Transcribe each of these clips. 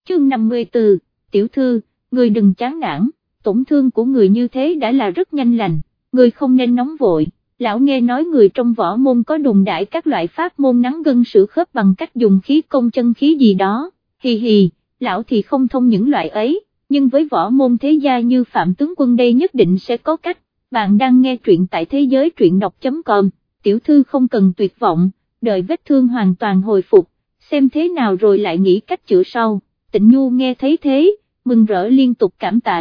Chương 54, tiểu thư, người đừng chán nản, tổn thương của người như thế đã là rất nhanh lành, người không nên nóng vội. Lão nghe nói người trong võ môn có đồn đại các loại pháp môn nắn gân sữa khớp bằng cách dùng khí công chân khí gì đó, hì hì, lão thì không thông những loại ấy, nhưng với võ môn thế gia như Phạm tướng quân đây nhất định sẽ có cách. Bạn đang nghe truyện tại thế giới truyện đọc.com, tiểu thư không cần tuyệt vọng, đợi vết thương hoàn toàn hồi phục, xem thế nào rồi lại nghĩ cách chữa sau. Tịnh Nhu nghe thấy thế, mừng rỡ liên tục cảm tạ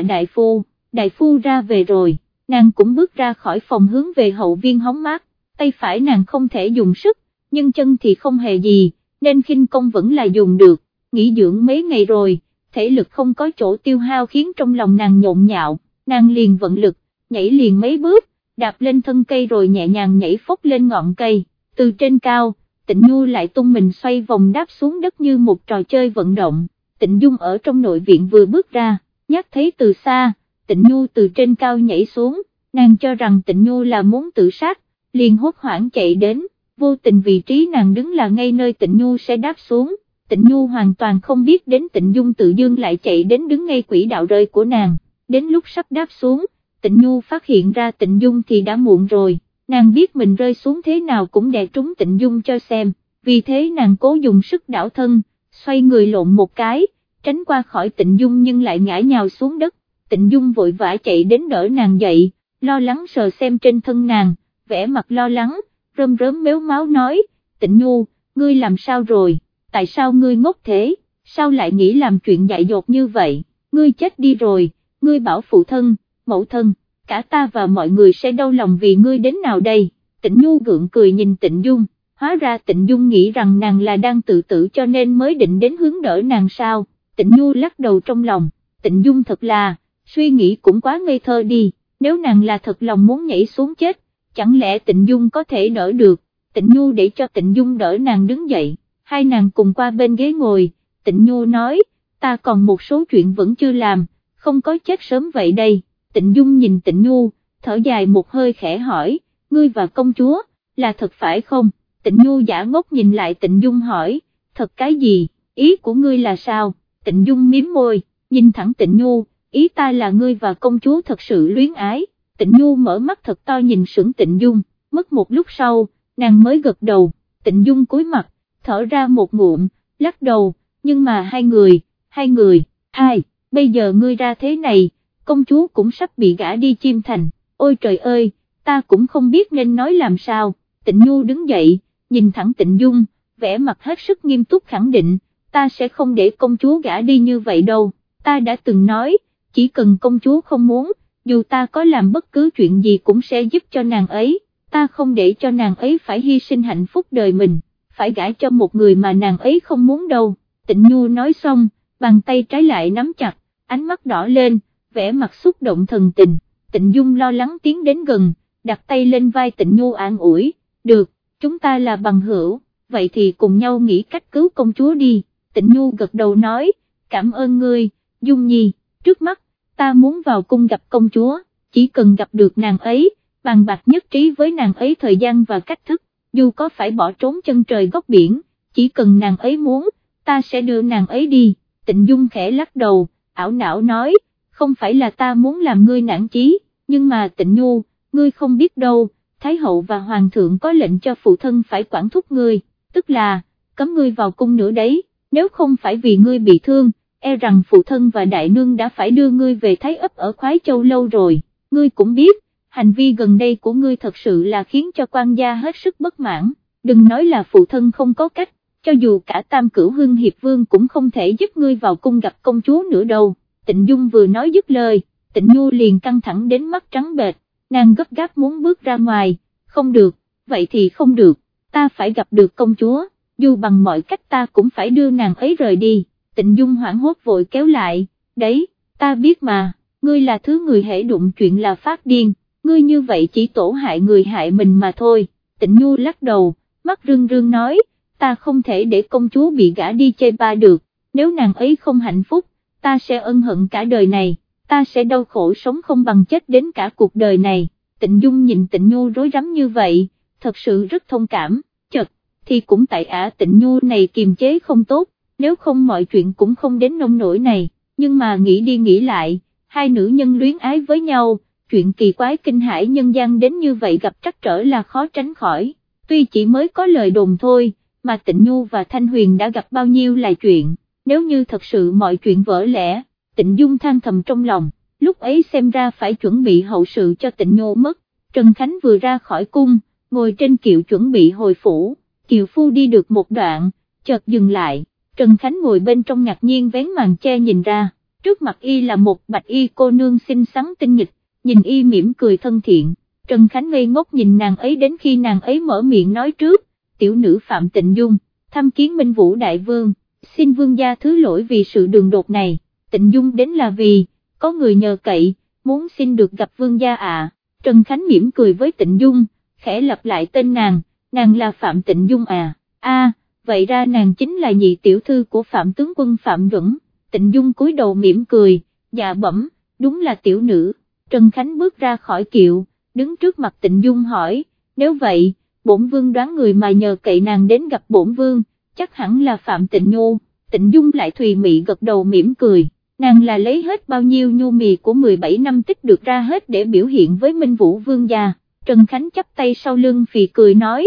đại phu ra về rồi. Nàng cũng bước ra khỏi phòng hướng về hậu viên hóng mát, tay phải nàng không thể dùng sức, nhưng chân thì không hề gì, nên khinh công vẫn là dùng được, nghỉ dưỡng mấy ngày rồi, thể lực không có chỗ tiêu hao khiến trong lòng nàng nhộn nhạo, nàng liền vận lực, nhảy liền mấy bước, đạp lên thân cây rồi nhẹ nhàng nhảy phốc lên ngọn cây, từ trên cao, Tịnh Nhu lại tung mình xoay vòng đáp xuống đất như một trò chơi vận động. Tịnh Dung ở trong nội viện vừa bước ra, nhát thấy từ xa, Tịnh Nhu từ trên cao nhảy xuống, nàng cho rằng Tịnh Nhu là muốn tự sát, liền hốt hoảng chạy đến, vô tình vị trí nàng đứng là ngay nơi Tịnh Nhu sẽ đáp xuống, Tịnh Nhu hoàn toàn không biết đến Tịnh Dung tự dưng lại chạy đến đứng ngay quỹ đạo rơi của nàng, đến lúc sắp đáp xuống, Tịnh Nhu phát hiện ra Tịnh Dung thì đã muộn rồi, nàng biết mình rơi xuống thế nào cũng đè trúng Tịnh Dung cho xem, vì thế nàng cố dùng sức đảo thân, xoay người lộn một cái, tránh qua khỏi Tịnh Dung nhưng lại ngã nhào xuống đất. Tịnh Dung vội vã chạy đến đỡ nàng dậy, lo lắng sờ xem trên thân nàng, vẻ mặt lo lắng, rơm rớm mếu máo nói, Tịnh Nhu, ngươi làm sao rồi, tại sao ngươi ngốc thế, sao lại nghĩ làm chuyện dại dột như vậy, ngươi chết đi rồi, ngươi bảo phụ thân, mẫu thân, cả ta và mọi người sẽ đau lòng vì ngươi đến nào đây. Tịnh Nhu gượng cười nhìn Tịnh Dung, hóa ra Tịnh Dung nghĩ rằng nàng là đang tự tử cho nên mới định đến hướng đỡ nàng sao. Tịnh Nhu lắc đầu trong lòng, Tịnh Dung thật là, suy nghĩ cũng quá ngây thơ đi, nếu nàng là thật lòng muốn nhảy xuống chết, chẳng lẽ Tịnh Dung có thể đỡ được. Tịnh Nhu để cho Tịnh Dung đỡ nàng đứng dậy, hai nàng cùng qua bên ghế ngồi, Tịnh Nhu nói, ta còn một số chuyện vẫn chưa làm, không có chết sớm vậy đây. Tịnh Dung nhìn Tịnh Nhu, thở dài một hơi khẽ hỏi, ngươi và công chúa, là thật phải không? Tịnh Nhu giả ngốc nhìn lại Tịnh Dung hỏi, thật cái gì, ý của ngươi là sao? Tịnh Dung miếm môi, nhìn thẳng Tịnh Nhu, ý ta là ngươi và công chúa thật sự luyến ái. Tịnh Nhu mở mắt thật to nhìn sững Tịnh Dung, mất một lúc sau, nàng mới gật đầu. Tịnh Dung cúi mặt, thở ra một ngụm, lắc đầu, nhưng mà hai người, ai, bây giờ ngươi ra thế này, công chúa cũng sắp bị gả đi Chiêm Thành, ôi trời ơi, ta cũng không biết nên nói làm sao. Tịnh Nhu đứng dậy, nhìn thẳng Tịnh Dung, vẻ mặt hết sức nghiêm túc khẳng định, ta sẽ không để công chúa gả đi như vậy đâu, ta đã từng nói, chỉ cần công chúa không muốn, dù ta có làm bất cứ chuyện gì cũng sẽ giúp cho nàng ấy, ta không để cho nàng ấy phải hy sinh hạnh phúc đời mình, phải gả cho một người mà nàng ấy không muốn đâu. Tịnh Nhu nói xong, bàn tay trái lại nắm chặt, ánh mắt đỏ lên, vẻ mặt xúc động thần tình. Tịnh Dung lo lắng tiến đến gần, đặt tay lên vai Tịnh Nhu an ủi, được, chúng ta là bằng hữu, vậy thì cùng nhau nghĩ cách cứu công chúa đi. Tịnh Nhu gật đầu nói, cảm ơn ngươi, Dung Nhi, trước mắt, ta muốn vào cung gặp công chúa, chỉ cần gặp được nàng ấy, bàn bạc nhất trí với nàng ấy thời gian và cách thức, dù có phải bỏ trốn chân trời góc biển, chỉ cần nàng ấy muốn, ta sẽ đưa nàng ấy đi. Tịnh Dung khẽ lắc đầu, ảo não nói, không phải là ta muốn làm ngươi nản chí, nhưng mà Tịnh Nhu, ngươi không biết đâu, Thái hậu và Hoàng thượng có lệnh cho phụ thân phải quản thúc ngươi, tức là, cấm ngươi vào cung nữa đấy, nếu không phải vì ngươi bị thương, e rằng phụ thân và đại nương đã phải đưa ngươi về Thái ấp ở Khoái Châu lâu rồi. Ngươi cũng biết, hành vi gần đây của ngươi thật sự là khiến cho quan gia hết sức bất mãn, đừng nói là phụ thân không có cách, cho dù cả Tam Cửu Hưng Hiệp Vương cũng không thể giúp ngươi vào cung gặp công chúa nữa đâu. Tịnh Dung vừa nói dứt lời, Tịnh Nhu liền căng thẳng đến mắt trắng bệch, nàng gấp gáp muốn bước ra ngoài, không được, vậy thì không được, ta phải gặp được công chúa, dù bằng mọi cách ta cũng phải đưa nàng ấy rời đi. Tịnh Dung hoảng hốt vội kéo lại, đấy, ta biết mà, ngươi là thứ người hễ đụng chuyện là phát điên, ngươi như vậy chỉ tổ hại người hại mình mà thôi. Tịnh Nhu lắc đầu, mắt rưng rưng nói, ta không thể để công chúa bị gả đi chê ba được, nếu nàng ấy không hạnh phúc, ta sẽ ân hận cả đời này, ta sẽ đau khổ sống không bằng chết đến cả cuộc đời này. Tịnh Dung nhìn Tịnh Nhu rối rắm như vậy, thật sự rất thông cảm, chật, thì cũng tại Tịnh Nhu này kiềm chế không tốt, nếu không mọi chuyện cũng không đến nông nỗi này, nhưng mà nghĩ đi nghĩ lại, hai nữ nhân luyến ái với nhau, chuyện kỳ quái kinh hãi nhân gian đến như vậy gặp trắc trở là khó tránh khỏi, tuy chỉ mới có lời đồn thôi, mà Tịnh Nhu và Thanh Huyền đã gặp bao nhiêu là chuyện, nếu như thật sự mọi chuyện vỡ lẽ, Tịnh Dung than thầm trong lòng, lúc ấy xem ra phải chuẩn bị hậu sự cho Tịnh Nhu mất. Trần Khánh vừa ra khỏi cung, ngồi trên kiệu chuẩn bị hồi phủ, kiệu phu đi được một đoạn, chợt dừng lại, Trần Khánh ngồi bên trong ngạc nhiên vén màn che nhìn ra, trước mặt y là một bạch y cô nương xinh xắn tinh nghịch, nhìn y mỉm cười thân thiện, Trần Khánh ngây ngốc nhìn nàng ấy đến khi nàng ấy mở miệng nói trước, tiểu nữ Phạm Tịnh Dung, tham kiến Minh Vũ Đại Vương, xin vương gia thứ lỗi vì sự đường đột này, Tịnh Dung đến là vì, có người nhờ cậy, muốn xin được gặp vương gia ạ. Trần Khánh mỉm cười với Tịnh Dung, khẽ lặp lại tên nàng là Phạm Tịnh Dung à, vậy ra nàng chính là nhị tiểu thư của Phạm tướng quân Phạm Duẩn. Tịnh Dung cúi đầu mỉm cười, dạ bẩm, đúng là tiểu nữ. Trần Khánh bước ra khỏi kiệu, đứng trước mặt Tịnh Dung hỏi, nếu vậy, bổn vương đoán người mà nhờ cậy nàng đến gặp bổn vương, chắc hẳn là Phạm Tịnh Nhu. Tịnh Dung lại thùy mị gật đầu mỉm cười, nàng là lấy hết bao nhiêu nhu mì của 17 năm tích được ra hết để biểu hiện với Minh Vũ vương gia. Trần Khánh chắp tay sau lưng phì cười nói,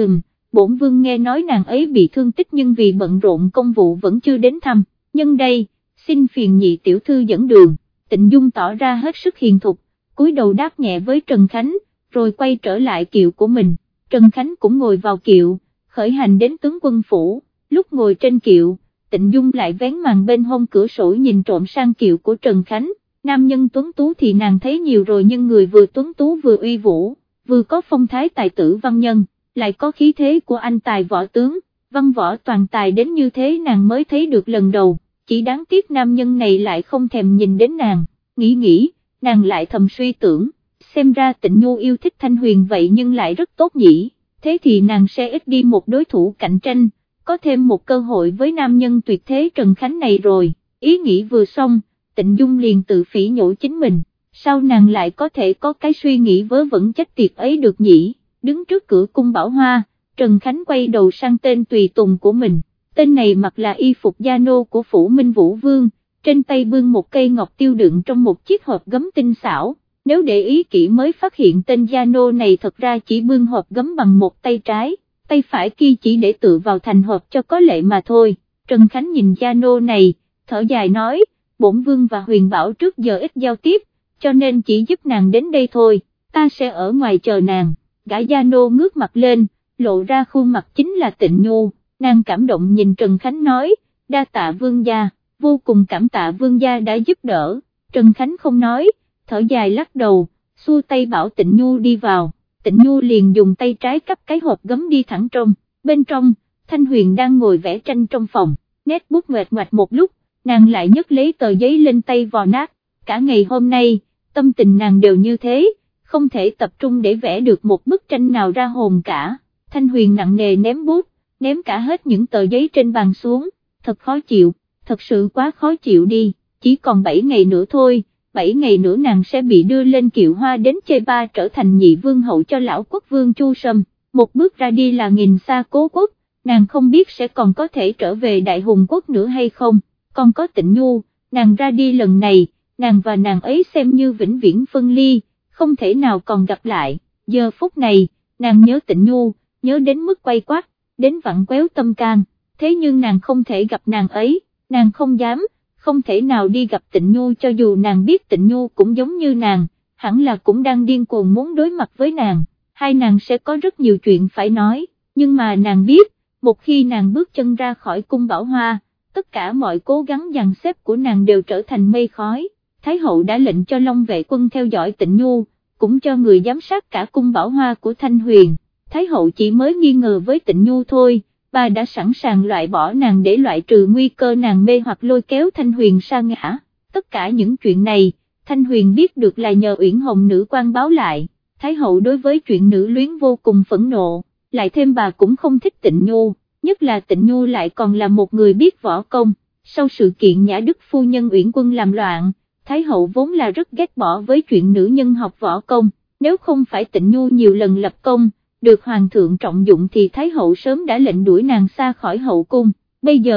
bổn vương nghe nói nàng ấy bị thương tích nhưng vì bận rộn công vụ vẫn chưa đến thăm, nhân đây, xin phiền nhị tiểu thư dẫn đường. Tịnh Dung tỏ ra hết sức hiền thục, cúi đầu đáp nhẹ với Trần Khánh, rồi quay trở lại kiệu của mình. Trần Khánh cũng ngồi vào kiệu, khởi hành đến tướng quân phủ, lúc ngồi trên kiệu, Tịnh Dung lại vén màn bên hông cửa sổ nhìn trộm sang kiệu của Trần Khánh, nam nhân tuấn tú thì nàng thấy nhiều rồi nhưng người vừa tuấn tú vừa uy vũ, vừa có phong thái tài tử văn nhân, lại có khí thế của anh tài võ tướng, văn võ toàn tài đến như thế nàng mới thấy được lần đầu, chỉ đáng tiếc nam nhân này lại không thèm nhìn đến nàng, nghĩ, nàng lại thầm suy tưởng, xem ra Tịnh Nhu yêu thích Thanh Huyền vậy nhưng lại rất tốt nhỉ, thế thì nàng sẽ ít đi một đối thủ cạnh tranh, có thêm một cơ hội với nam nhân tuyệt thế Trần Khánh này rồi, ý nghĩ vừa xong, Tịnh Dung liền tự phỉ nhổ chính mình, sao nàng lại có thể có cái suy nghĩ vớ vẩn chết tiệt ấy được nhỉ, đứng trước cửa cung Bảo Hoa, Trần Khánh quay đầu sang tên tùy tùng của mình, tên này mặc là y phục gia nô của phủ Minh Vũ Vương, trên tay bưng một cây ngọc tiêu đựng trong một chiếc hộp gấm tinh xảo, nếu để ý kỹ mới phát hiện tên gia nô này thật ra chỉ bưng hộp gấm bằng một tay trái, tay phải kia chỉ để tự vào thành hộp cho có lệ mà thôi. Trần Khánh nhìn gia nô này, thở dài nói, bổn vương và Huyền Bảo trước giờ ít giao tiếp, cho nên chỉ giúp nàng đến đây thôi, ta sẽ ở ngoài chờ nàng. Gã gia nô ngước mặt lên, lộ ra khuôn mặt chính là Tịnh Nhu, nàng cảm động nhìn Trần Khánh nói, đa tạ vương gia, vô cùng cảm tạ vương gia đã giúp đỡ. Trần Khánh không nói, thở dài lắc đầu, xua tay bảo Tịnh Nhu đi vào. Tịnh Nhu liền dùng tay trái cắp cái hộp gấm đi thẳng trong, bên trong, Thanh Huyền đang ngồi vẽ tranh trong phòng, nét bút ngoẹt ngoạc một lúc, nàng lại nhấc lấy tờ giấy lên tay vò nát, cả ngày hôm nay, tâm tình nàng đều như thế, không thể tập trung để vẽ được một bức tranh nào ra hồn cả. Thanh Huyền nặng nề ném bút, ném cả hết những tờ giấy trên bàn xuống, thật khó chịu, thật sự quá khó chịu đi, chỉ còn 7 ngày nữa thôi. 7 ngày nữa nàng sẽ bị đưa lên kiệu hoa đến Chê Ba trở thành nhị vương hậu cho lão quốc vương Chu Sâm, một bước ra đi là nghìn xa cố quốc, nàng không biết sẽ còn có thể trở về đại hùng quốc nữa hay không, còn có Tịnh Nhu, nàng ra đi lần này, nàng và nàng ấy xem như vĩnh viễn phân ly, không thể nào còn gặp lại, giờ phút này, nàng nhớ Tịnh Nhu, nhớ đến mức quay quắt, đến vặn quéo tâm can, thế nhưng nàng không thể gặp nàng ấy, nàng không dám, không thể nào đi gặp Tịnh Nhu cho dù nàng biết Tịnh Nhu cũng giống như nàng, hẳn là cũng đang điên cuồng muốn đối mặt với nàng, hai nàng sẽ có rất nhiều chuyện phải nói, nhưng mà nàng biết, một khi nàng bước chân ra khỏi cung Bảo Hoa, tất cả mọi cố gắng dàn xếp của nàng đều trở thành mây khói. Thái hậu đã lệnh cho Long vệ quân theo dõi Tịnh Nhu, cũng cho người giám sát cả cung Bảo Hoa của Thanh Huyền, Thái hậu chỉ mới nghi ngờ với Tịnh Nhu thôi, bà đã sẵn sàng loại bỏ nàng để loại trừ nguy cơ nàng mê hoặc lôi kéo Thanh Huyền sa ngã. Tất cả những chuyện này, Thanh Huyền biết được là nhờ Uyển Hồng nữ quan báo lại, Thái hậu đối với chuyện nữ luyến vô cùng phẫn nộ, lại thêm bà cũng không thích Tịnh Nhu, nhất là Tịnh Nhu lại còn là một người biết võ công, sau sự kiện Nhã Đức phu nhân Uyển Quân làm loạn, Thái hậu vốn là rất ghét bỏ với chuyện nữ nhân học võ công, nếu không phải Tịnh Nhu nhiều lần lập công, được hoàng thượng trọng dụng thì Thái hậu sớm đã lệnh đuổi nàng xa khỏi hậu cung, bây giờ,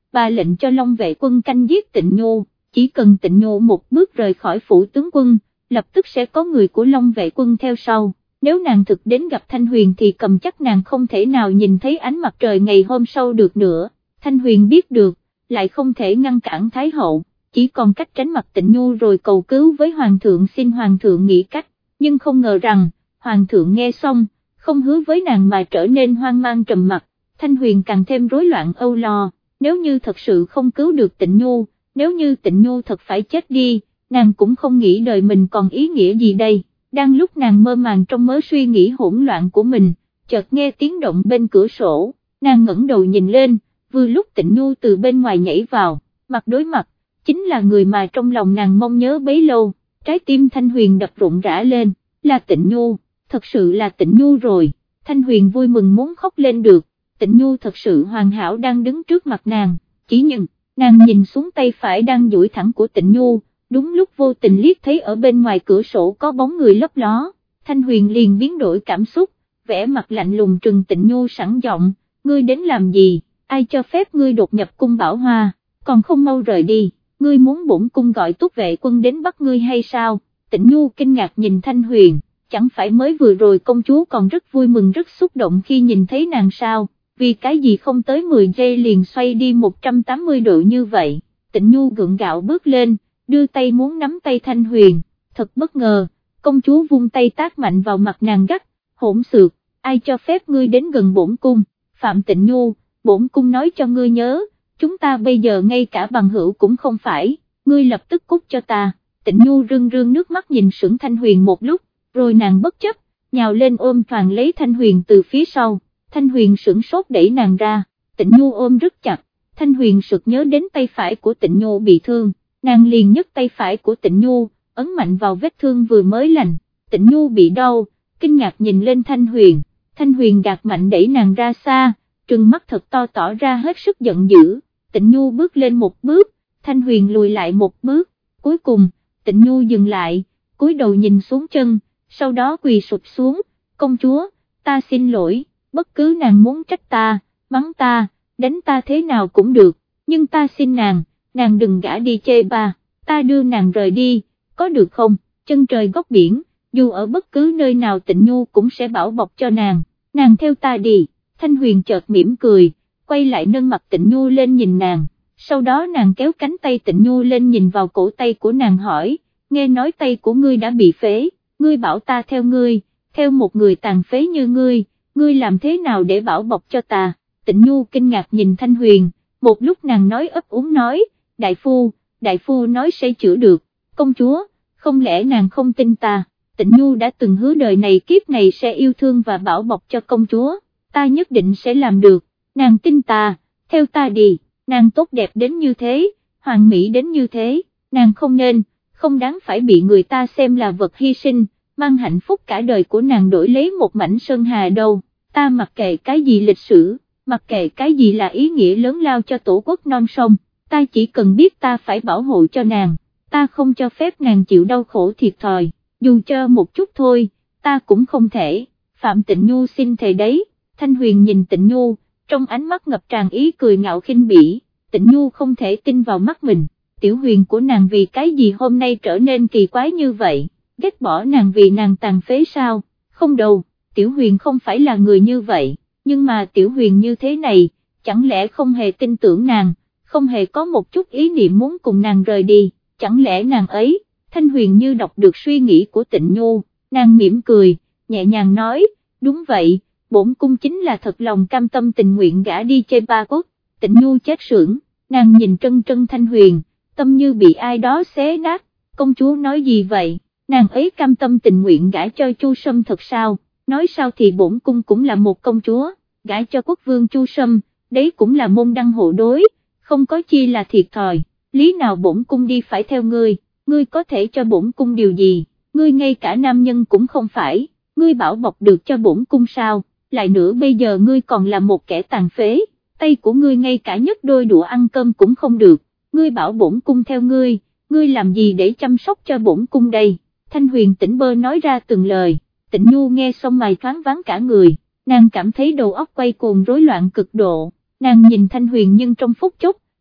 bà lệnh cho Long Vệ Quân canh giết Tịnh Nhu, chỉ cần Tịnh Nhu một bước rời khỏi phủ tướng quân, lập tức sẽ có người của Long Vệ Quân theo sau. Nếu nàng thực đến gặp Thanh Huyền thì cầm chắc nàng không thể nào nhìn thấy ánh mặt trời ngày hôm sau được nữa. Thanh Huyền biết được, lại không thể ngăn cản Thái Hậu, chỉ còn cách tránh mặt Tịnh Nhu rồi cầu cứu với Hoàng thượng xin Hoàng thượng nghĩ cách, nhưng không ngờ rằng, Hoàng thượng nghe xong, không hứa với nàng mà trở nên hoang mang trầm mặc. Thanh Huyền càng thêm rối loạn âu lo, nếu như thật sự không cứu được Tịnh Nhu, nếu như Tịnh Nhu thật phải chết đi, nàng cũng không nghĩ đời mình còn ý nghĩa gì đây. Đang lúc nàng mơ màng trong mớ suy nghĩ hỗn loạn của mình, chợt nghe tiếng động bên cửa sổ, nàng ngẩng đầu nhìn lên, vừa lúc Tịnh Nhu từ bên ngoài nhảy vào, mặt đối mặt, chính là người mà trong lòng nàng mong nhớ bấy lâu. Trái tim Thanh Huyền đập rộn rã lên, là Tịnh Nhu, thật sự là Tịnh Nhu rồi. Thanh Huyền vui mừng muốn khóc lên được, Tịnh Nhu thật sự hoàn hảo đang đứng trước mặt nàng, chỉ nhưng, nàng nhìn xuống tay phải đang duỗi thẳng của Tịnh Nhu, đúng lúc vô tình liếc thấy ở bên ngoài cửa sổ có bóng người lấp ló, Thanh Huyền liền biến đổi cảm xúc, vẻ mặt lạnh lùng trừng Tịnh Nhu sẵn giọng, ngươi đến làm gì, ai cho phép ngươi đột nhập cung Bảo Hoa, còn không mau rời đi, ngươi muốn bổn cung gọi Túc Vệ Quân đến bắt ngươi hay sao? Tịnh Nhu kinh ngạc nhìn Thanh Huyền, chẳng phải mới vừa rồi công chúa còn rất vui mừng rất xúc động khi nhìn thấy nàng sao, vì cái gì không tới 10 giây liền xoay đi 180 độ như vậy. Tịnh Nhu gượng gạo bước lên, đưa tay muốn nắm tay Thanh Huyền, thật bất ngờ, công chúa vung tay tát mạnh vào mặt nàng gắt, hỗn xược, ai cho phép ngươi đến gần bổn cung, Phạm Tịnh Nhu, bổn cung nói cho ngươi nhớ, chúng ta bây giờ ngay cả bằng hữu cũng không phải, ngươi lập tức cút cho ta. Tịnh Nhu rưng rưng nước mắt nhìn sững Thanh Huyền một lúc, rồi nàng bất chấp, nhào lên ôm toàn lấy Thanh Huyền từ phía sau, Thanh Huyền sửng sốt đẩy nàng ra, Tịnh Nhu ôm rất chặt, Thanh Huyền sực nhớ đến tay phải của Tịnh Nhu bị thương, nàng liền nhấc tay phải của Tịnh Nhu, ấn mạnh vào vết thương vừa mới lành, Tịnh Nhu bị đau, kinh ngạc nhìn lên Thanh Huyền gạt mạnh đẩy nàng ra xa, trừng mắt thật to tỏ ra hết sức giận dữ, Tịnh Nhu bước lên một bước, Thanh Huyền lùi lại một bước, cuối cùng, Tịnh Nhu dừng lại, cúi đầu nhìn xuống chân, sau đó quỳ sụp xuống, công chúa, ta xin lỗi, bất cứ nàng muốn trách ta, mắng ta, đánh ta thế nào cũng được, nhưng ta xin nàng đừng gả đi chê ba, ta đưa nàng rời đi, có được không? Chân trời góc biển, dù ở bất cứ nơi nào Tịnh Nhu cũng sẽ bảo bọc cho nàng theo ta đi. Thanh Huyền chợt mỉm cười, quay lại nâng mặt Tịnh Nhu lên nhìn nàng, sau đó nàng kéo cánh tay Tịnh Nhu lên nhìn vào cổ tay của nàng hỏi, nghe nói tay của ngươi đã bị phế, ngươi bảo ta theo ngươi, theo một người tàn phế như ngươi làm thế nào để bảo bọc cho ta? Tịnh Nhu kinh ngạc nhìn Thanh Huyền, một lúc nàng nói ấp úng nói, đại phu nói sẽ chữa được, công chúa, không lẽ nàng không tin ta? Tịnh Nhu đã từng hứa đời này kiếp này sẽ yêu thương và bảo bọc cho công chúa, ta nhất định sẽ làm được, nàng tin ta, theo ta đi, nàng tốt đẹp đến như thế, hoàn mỹ đến như thế, nàng không đáng phải bị người ta xem là vật hy sinh, mang hạnh phúc cả đời của nàng đổi lấy một mảnh sơn hà đâu, ta mặc kệ cái gì lịch sử, mặc kệ cái gì là ý nghĩa lớn lao cho tổ quốc non sông, ta chỉ cần biết ta phải bảo hộ cho nàng, ta không cho phép nàng chịu đau khổ thiệt thòi, dù cho một chút thôi, ta cũng không thể. Phạm Tịnh Nhu xin thề đấy. Thanh Huyền nhìn Tịnh Nhu, trong ánh mắt ngập tràn ý cười ngạo khinh bỉ, Tịnh Nhu không thể tin vào mắt mình, Tiểu Huyền của nàng vì cái gì hôm nay trở nên kỳ quái như vậy, ghét bỏ nàng vì nàng tàn phế sao? Không đâu, Tiểu Huyền không phải là người như vậy, nhưng mà Tiểu Huyền như thế này, chẳng lẽ không hề tin tưởng nàng, không hề có một chút ý niệm muốn cùng nàng rời đi, chẳng lẽ nàng ấy? Thanh Huyền như đọc được suy nghĩ của Tịnh Nhu, nàng mỉm cười, nhẹ nhàng nói, đúng vậy, bổn cung chính là thật lòng cam tâm tình nguyện gả đi chơi ba quốc. Tịnh Nhu chết sững, nàng nhìn trân trân Thanh Huyền, tâm như bị ai đó xé nát, công chúa nói gì vậy, nàng ấy cam tâm tình nguyện gả cho Chu Sâm thật sao, nói sao thì bổn cung cũng là một công chúa, gả cho quốc vương Chu Sâm, đấy cũng là môn đăng hộ đối, không có chi là thiệt thòi, lý nào bổn cung đi phải theo ngươi có thể cho bổn cung điều gì, ngươi ngay cả nam nhân cũng không phải, ngươi bảo bọc được cho bổn cung sao, lại nữa bây giờ ngươi còn là một kẻ tàn phế, tay của ngươi ngay cả nhấc đôi đũa ăn cơm cũng không được, ngươi bảo bổn cung theo ngươi làm gì để chăm sóc cho bổn cung đây? Thanh Huyền tỉnh bơ nói ra từng lời, Tịnh Nhu nghe xong mày thoáng váng cả người, nàng cảm thấy đầu óc quay cuồng rối loạn cực độ, nàng nhìn Thanh Huyền nhưng trong phút chốc,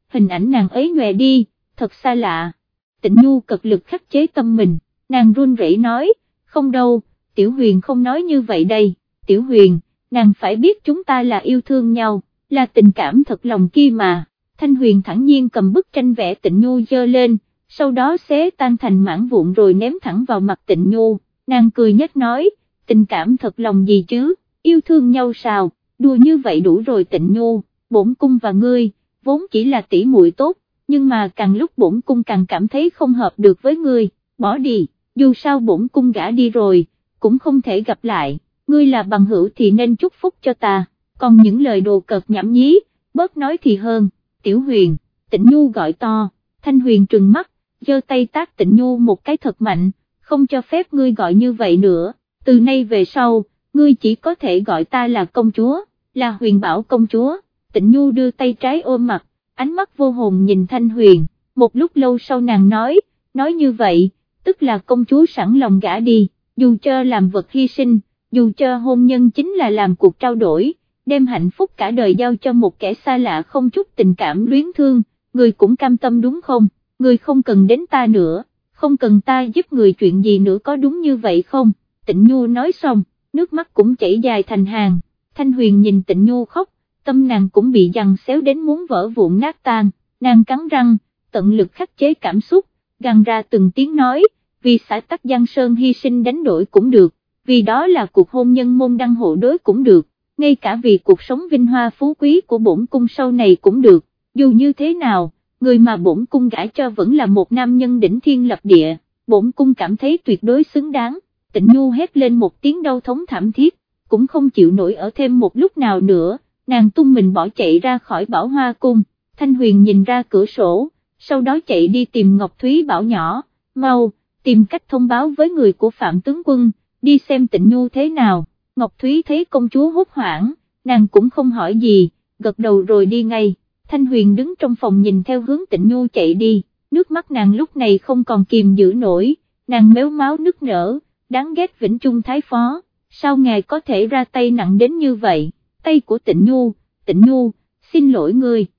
hình ảnh nàng ấy nhòe đi, thật xa lạ. Tịnh Nhu cật lực khắc chế tâm mình, nàng run rẩy nói, không đâu, Tiểu Huyền không nói như vậy đây, Tiểu Huyền, nàng phải biết chúng ta là yêu thương nhau, là tình cảm thật lòng kia mà. Thanh Huyền thẳng nhiên cầm bức tranh vẽ Tịnh Nhu giơ lên, sau đó xé tan thành mảng vụn rồi ném thẳng vào mặt Tịnh Nhu, nàng cười nhếch nói, tình cảm thật lòng gì chứ, yêu thương nhau sao, đùa như vậy đủ rồi Tịnh Nhu, bổn cung và ngươi, vốn chỉ là tỷ muội tốt, nhưng mà càng lúc bổn cung càng cảm thấy không hợp được với ngươi, bỏ đi, dù sao bổn cung gả đi rồi, cũng không thể gặp lại, ngươi là bằng hữu thì nên chúc phúc cho ta, còn những lời đồ cợt nhảm nhí, bớt nói thì hơn. Tiểu Huyền, Tịnh Nhu gọi to, Thanh Huyền trừng mắt, giơ tay tát Tịnh Nhu một cái thật mạnh, không cho phép ngươi gọi như vậy nữa, từ nay về sau, ngươi chỉ có thể gọi ta là công chúa, là Huyền Bảo công chúa. Tịnh Nhu đưa tay trái ôm mặt, ánh mắt vô hồn nhìn Thanh Huyền, một lúc lâu sau nàng nói như vậy, tức là công chúa sẵn lòng gả đi, dù cho làm vật hy sinh, dù cho hôn nhân chính là làm cuộc trao đổi, đem hạnh phúc cả đời giao cho một kẻ xa lạ không chút tình cảm luyến thương, người cũng cam tâm đúng không, người không cần đến ta nữa, không cần ta giúp người chuyện gì nữa có đúng như vậy không? Tịnh Nhu nói xong, nước mắt cũng chảy dài thành hàng, Thanh Huyền nhìn Tịnh Nhu khóc, tâm nàng cũng bị giằng xéo đến muốn vỡ vụn nát tan, nàng cắn răng, tận lực khắc chế cảm xúc, gằn ra từng tiếng nói, vì xã tắc Giang Sơn hy sinh đánh đổi cũng được, vì đó là cuộc hôn nhân môn đăng hộ đối cũng được, ngay cả vì cuộc sống vinh hoa phú quý của bổn cung sau này cũng được, dù như thế nào, người mà bổn cung gả cho vẫn là một nam nhân đỉnh thiên lập địa, bổn cung cảm thấy tuyệt đối xứng đáng. Tịnh Nhu hét lên một tiếng đau thống thảm thiết, cũng không chịu nổi ở thêm một lúc nào nữa, nàng tung mình bỏ chạy ra khỏi Bảo Hoa cung. Thanh Huyền nhìn ra cửa sổ, sau đó chạy đi tìm Ngọc Thúy bảo nhỏ, mau, tìm cách thông báo với người của Phạm tướng quân, đi xem Tịnh Nhu thế nào. Ngọc Thúy thấy công chúa hốt hoảng, nàng cũng không hỏi gì, gật đầu rồi đi ngay. Thanh Huyền đứng trong phòng nhìn theo hướng Tịnh Nhu chạy đi, nước mắt nàng lúc này không còn kìm giữ nổi, nàng méo máu nức nở, đáng ghét Vĩnh Trung Thái Phó, sao ngài có thể ra tay nặng đến như vậy, tay của Tịnh Nhu, xin lỗi ngươi.